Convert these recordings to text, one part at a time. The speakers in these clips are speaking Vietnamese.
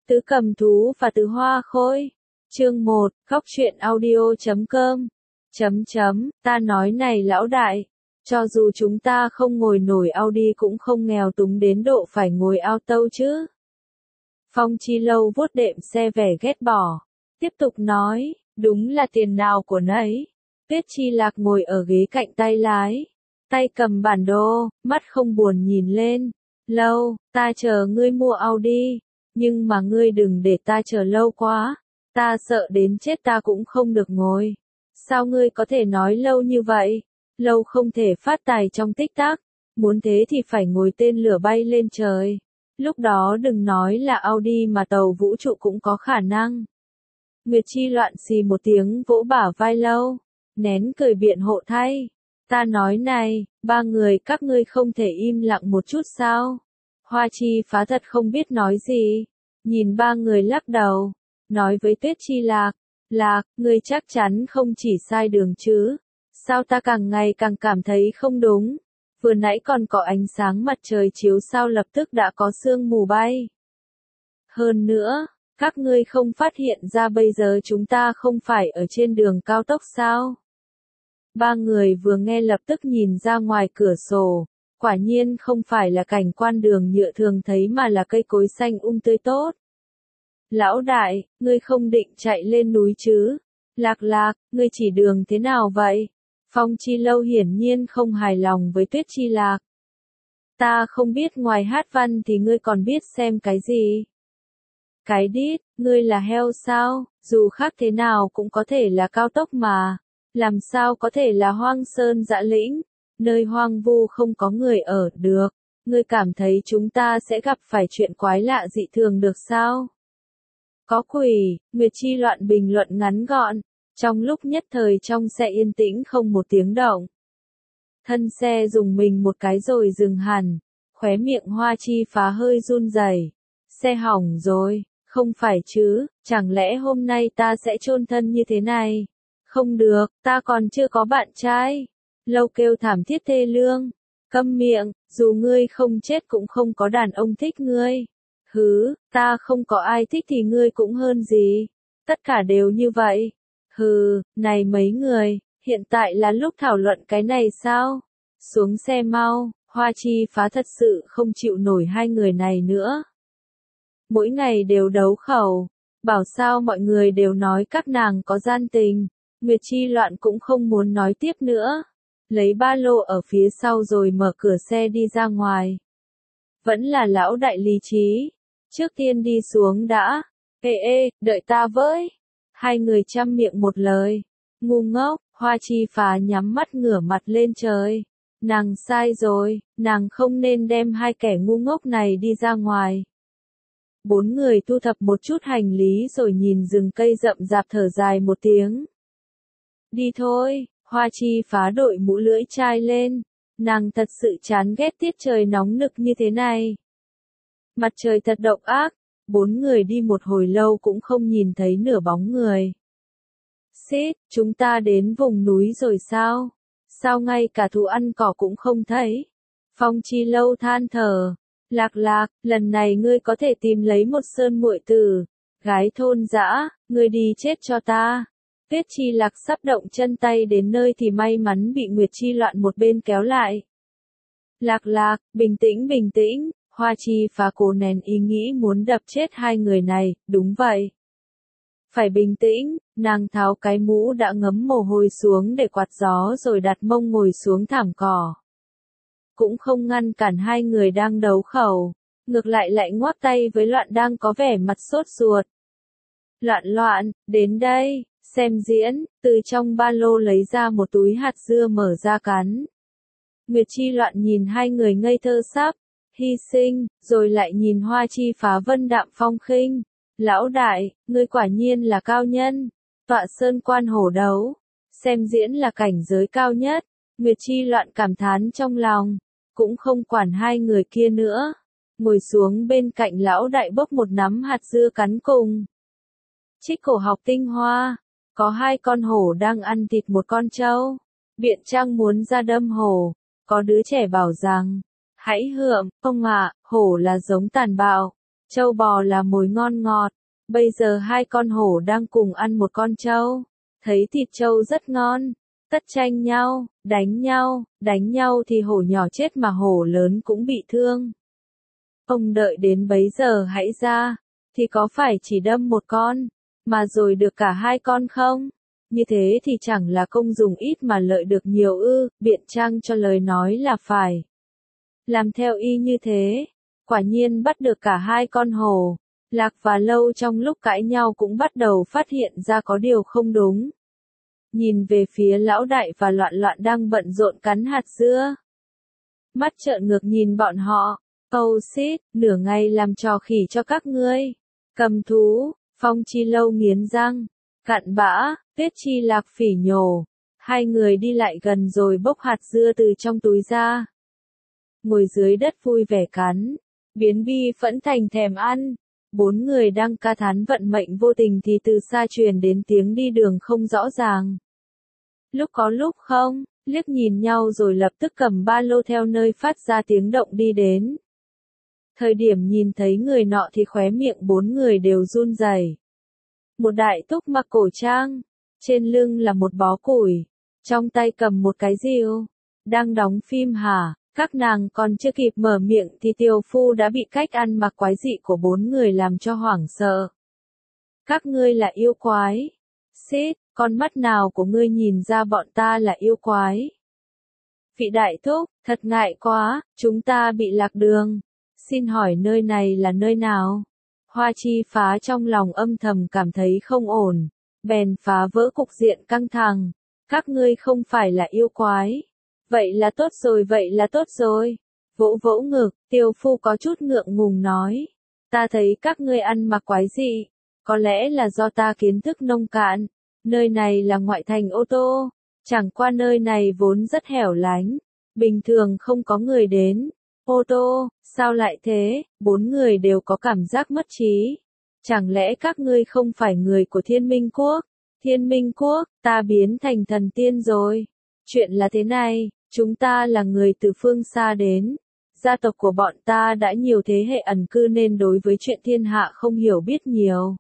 Tứ Cầm Thú và Tứ Hoa Khôi. Chương 1, Góc truyện audio.com. Ta nói này lão đại, cho dù chúng ta không ngồi nổi Audi cũng không nghèo túng đến độ phải ngồi auto chứ. Phong Chi Lâu vuốt đệm xe vẻ ghét bỏ, tiếp tục nói, đúng là tiền nào của nấy. Tuyết Chi Lạc ngồi ở ghế cạnh tay lái, tay cầm bản đồ, mắt không buồn nhìn lên. Lâu, ta chờ ngươi mua Audi, nhưng mà ngươi đừng để ta chờ lâu quá, ta sợ đến chết ta cũng không được ngồi. Sao ngươi có thể nói lâu như vậy? Lâu không thể phát tài trong tích tắc, muốn thế thì phải ngồi tên lửa bay lên trời. Lúc đó đừng nói là Audi mà tàu vũ trụ cũng có khả năng. Nguyệt Chi loạn xì một tiếng vỗ bả vai Lâu, nén cười biện hộ thay. Ta nói này, ba người các ngươi không thể im lặng một chút sao? Hoa Chi Phá thật không biết nói gì, nhìn ba người lắc đầu, nói với Tuyết Chi Lạc, Lạc, ngươi chắc chắn không chỉ sai đường chứ? Sao ta càng ngày càng cảm thấy không đúng? Vừa nãy còn có ánh sáng mặt trời chiếu sao lập tức đã có sương mù bay. Hơn nữa, các ngươi không phát hiện ra bây giờ chúng ta không phải ở trên đường cao tốc sao? Ba người vừa nghe lập tức nhìn ra ngoài cửa sổ, quả nhiên không phải là cảnh quan đường nhựa thường thấy mà là cây cối xanh tươi tốt. Lão đại, ngươi không định chạy lên núi chứ? Lạc Lạc, ngươi chỉ đường thế nào vậy? Phong Chi Lâu hiển nhiên không hài lòng với Tuyết Chi Lạc. Ta không biết ngoài hát văn thì ngươi còn biết xem cái gì? Cái đít, ngươi là heo sao? Dù khác thế nào cũng có thể là cao tốc mà. Làm sao có thể là hoang sơn dã lĩnh, nơi hoang vu không có người ở được? Ngươi cảm thấy chúng ta sẽ gặp phải chuyện quái lạ dị thường được sao? Có quỷ, Nguyệt Chi loạn bình luận ngắn gọn. Trong lúc nhất thời trong xe yên tĩnh không một tiếng động. Thân xe dùng mình một cái rồi dừng hẳn, khóe miệng Hoa Chi Phá hơi run rẩy. Xe hỏng rồi, không phải chứ, chẳng lẽ hôm nay ta sẽ chôn thân như thế này? Không được, ta còn chưa có bạn trai. Lâu kêu thảm thiết thê lương. Câm miệng, dù ngươi không chết cũng không có đàn ông thích ngươi. Hứ, ta không có ai thích thì ngươi cũng hơn gì. Tất cả đều như vậy. Hừ, này mấy người, hiện tại là lúc thảo luận cái này sao? Xuống xe mau, Hoa Chi Phá thật sự không chịu nổi hai người này nữa. Mỗi ngày đều đấu khẩu, bảo sao mọi người đều nói các nàng có gian tình. Nguyệt Chi loạn cũng không muốn nói tiếp nữa. Lấy ba lô ở phía sau rồi mở cửa xe đi ra ngoài. Vẫn là lão đại lý trí. Trước tiên đi xuống đã. Ê, đợi ta với. Hai người chăm miệng một lời. Ngu ngốc, Hoa Chi Phá nhắm mắt ngửa mặt lên trời. Nàng sai rồi, nàng không nên đem hai kẻ ngu ngốc này đi ra ngoài. Bốn người thu thập một chút hành lý rồi nhìn rừng cây rậm rạp thở dài một tiếng. Đi thôi, Hoa Chi Phá đội mũ lưỡi chai lên. Nàng thật sự chán ghét tiết trời nóng nực như thế này. Mặt trời thật độc ác. Bốn người đi một hồi lâu cũng không nhìn thấy nửa bóng người. Xít, chúng ta đến vùng núi rồi sao? Sao ngay cả thú ăn cỏ cũng không thấy? Phong Chi Lâu than thở. Lạc Lạc, lần này ngươi có thể tìm lấy một sơn muội tử. Gái thôn dã, ngươi đi chết cho ta. Tuyết Chi Lạc sắp động chân tay đến nơi thì may mắn bị Nguyệt Chi loạn một bên kéo lại. Lạc Lạc, bình tĩnh. Hoa Chi Phá cố nén ý nghĩ muốn đập chết hai người này, đúng vậy. Phải bình tĩnh, nàng tháo cái mũ đã ngấm mồ hôi xuống để quạt gió rồi đặt mông ngồi xuống thảm cỏ. Cũng không ngăn cản hai người đang đấu khẩu, ngược lại lại ngoắc tay với Loạn đang có vẻ mặt sốt ruột. Loạn, đến đây, xem diễn, từ trong ba lô lấy ra một túi hạt dưa mở ra cắn. Nguyệt Chi Loạn nhìn hai người ngây thơ sắp hy sinh, rồi lại nhìn Hoa Chi Phá vân đạm phong khinh. Lão đại, ngươi quả nhiên là cao nhân. Tọa sơn quan hổ đấu. Xem diễn là cảnh giới cao nhất. Nguyệt Chi Loạn cảm thán trong lòng. Cũng không quản hai người kia nữa. Ngồi xuống bên cạnh lão đại bốc một nắm hạt dưa cắn cùng. Trích cổ học tinh hoa. Có hai con hổ đang ăn thịt một con trâu. Biện Trang muốn ra đâm hổ. Có đứa trẻ bảo rằng. Hãy hượm, ông ạ, hổ là giống tàn bạo. Trâu bò là mồi ngon ngọt, bây giờ hai con hổ đang cùng ăn một con trâu. Thấy thịt trâu rất ngon, tất tranh nhau, đánh nhau thì hổ nhỏ chết mà hổ lớn cũng bị thương. Ông đợi đến bấy giờ hãy ra, thì có phải chỉ đâm một con, mà rồi được cả hai con không? Như thế thì chẳng là công dùng ít mà lợi được nhiều ư, biện trang cho lời nói là phải. Làm theo y như thế, quả nhiên bắt được cả hai con hổ. Lạc và Lâu trong lúc cãi nhau cũng bắt đầu phát hiện ra có điều không đúng. Nhìn về phía lão đại và Loạn Loạn đang bận rộn cắn hạt dưa. Mắt trợn ngược nhìn bọn họ, "Âu xít, nửa ngày làm trò khỉ cho các ngươi. Cầm thú." Phong Chi Lâu nghiến răng, "Cặn bã." Tuyết Chi Lạc phỉ nhổ. Hai người đi lại gần rồi bốc hạt dưa từ trong túi ra. Ngồi dưới đất vui vẻ cắn, biến bi phẫn thành thèm ăn. Bốn người đang ca thán vận mệnh vô tình thì từ xa truyền đến tiếng đi đường không rõ ràng. Lúc có lúc không, liếc nhìn nhau rồi lập tức cầm ba lô theo nơi phát ra tiếng động đi đến. Thời điểm nhìn thấy người nọ thì khóe miệng bốn người đều run rẩy. Một đại túc mặc cổ trang, trên lưng là một bó củi, trong tay cầm một cái rìu. Đang đóng phim hả? Các nàng còn chưa kịp mở miệng thì Tiều Phu đã bị cách ăn mặc quái dị của bốn người làm cho hoảng sợ. "Các ngươi là yêu quái?" "Xít, con mắt nào của ngươi nhìn ra bọn ta là yêu quái?" "Vị đại thúc, thật ngại quá, chúng ta bị lạc đường. Xin hỏi nơi này là nơi nào?" Hoa Chi Phá trong lòng âm thầm cảm thấy không ổn, bèn phá vỡ cục diện căng thẳng. "Các ngươi không phải là yêu quái. Vậy là tốt rồi. Vỗ vỗ ngực, Tiều Phu có chút ngượng ngùng nói. "Ta thấy các ngươi ăn mặc quái dị. Có lẽ là do ta kiến thức nông cạn. Nơi này là ngoại thành ô tô. Chẳng qua nơi này vốn rất hẻo lánh. Bình thường không có người đến. Ô tô, sao lại thế?" Bốn người đều có cảm giác mất trí. "Chẳng lẽ các ngươi không phải người của Thiên Minh Quốc?" "Thiên Minh Quốc, ta biến thành thần tiên rồi. Chuyện là thế này, chúng ta là người từ phương xa đến. Gia tộc của bọn ta đã nhiều thế hệ ẩn cư nên đối với chuyện thiên hạ không hiểu biết nhiều."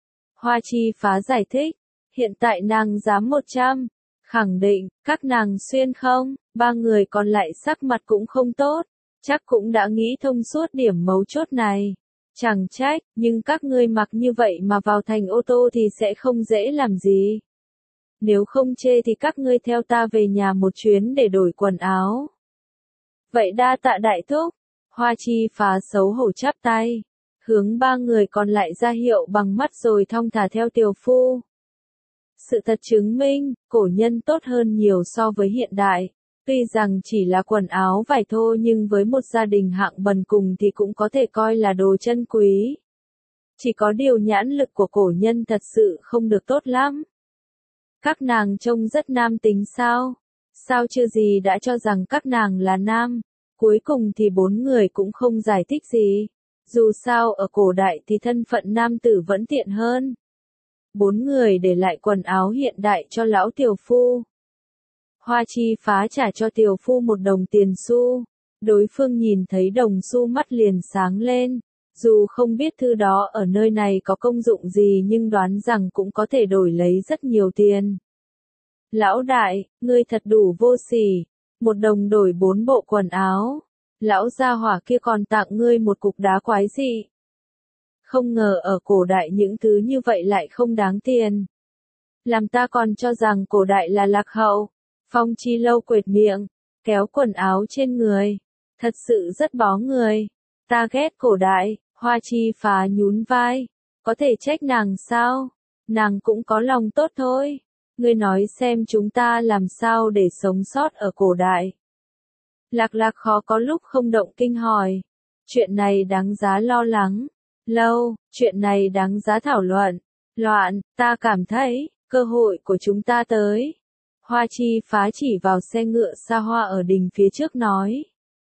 Hoa Chi Phá giải thích, "Hiện tại nàng dám 100, khẳng định, các nàng xuyên không?" Ba người còn lại sắc mặt cũng không tốt, chắc cũng đã nghĩ thông suốt điểm mấu chốt này. "Chẳng trách, nhưng các ngươi mặc như vậy mà vào thành ô tô thì sẽ không dễ làm gì. Nếu không chê thì các ngươi theo ta về nhà một chuyến để đổi quần áo." "Vậy đa tạ đại thúc." Hoa Chi Phá xấu hổ chắp tay, hướng ba người còn lại ra hiệu bằng mắt rồi thong thả theo Tiều Phu. Sự thật chứng minh, cổ nhân tốt hơn nhiều so với hiện đại. Tuy rằng chỉ là quần áo vải thô nhưng với một gia đình hạng bần cùng thì cũng có thể coi là đồ chân quý. Chỉ có điều nhãn lực của cổ nhân thật sự không được tốt lắm. "Các nàng trông rất nam tính sao? Sao chưa gì đã cho rằng các nàng là nam?" Cuối cùng thì bốn người cũng không giải thích gì. Dù sao ở cổ đại thì thân phận nam tử vẫn tiện hơn. Bốn người để lại quần áo hiện đại cho lão Tiều Phu. Hoa Chi Phá trả cho Tiều Phu một đồng tiền xu. Đối phương nhìn thấy đồng xu mắt liền sáng lên. Dù không biết thư đó ở nơi này có công dụng gì nhưng đoán rằng cũng có thể đổi lấy rất nhiều tiền. "Lão đại, ngươi thật đủ vô sỉ. 1 đồng đổi 4 bộ quần áo. Lão gia hỏa kia còn tặng ngươi một cục đá quái dị. Không ngờ ở cổ đại những thứ như vậy lại không đáng tiền. Làm ta còn cho rằng cổ đại là lạc hậu." Phong Chi Lâu quệt miệng, kéo quần áo trên người. "Thật sự rất bó người. Ta ghét cổ đại." Hoa Chi Phá nhún vai. "Có thể trách nàng sao? Nàng cũng có lòng tốt thôi. Ngươi nói xem chúng ta làm sao để sống sót ở cổ đại." Lạc Lạc khó có lúc không động kinh hỏi. "Chuyện này đáng giá lo lắng." "Lâu, chuyện này đáng giá thảo luận." "Loạn, ta cảm thấy, cơ hội của chúng ta tới." Hoa Chi Phá chỉ vào xe ngựa xa hoa ở đình phía trước nói.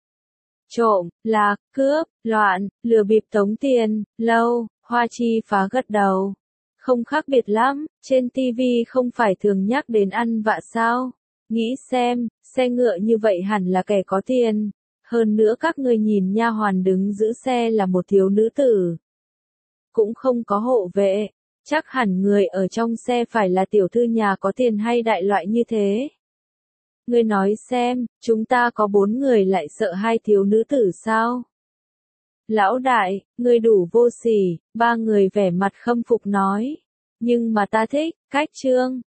"Trộm, lạc, cướp, loạn, lừa bịp tống tiền." "Lâu." Hoa Chi Phá gật đầu. "Không khác biệt lắm, trên TV không phải thường nhắc đến ăn vạ sao? Nghĩ xem, xe ngựa như vậy hẳn là kẻ có tiền. Hơn nữa các ngươi nhìn nha hoàn đứng giữ xe là một thiếu nữ tử. cũng không có hộ vệ. Chắc hẳn người ở trong xe phải là tiểu thư nhà có tiền hay đại loại như thế. Ngươi nói xem, chúng ta có 4 người lại sợ 2 thiếu nữ tử sao? Lão đại, ngươi đủ vô sỉ, 3 người vẻ mặt khâm phục nói. Nhưng mà ta thích, cách Trương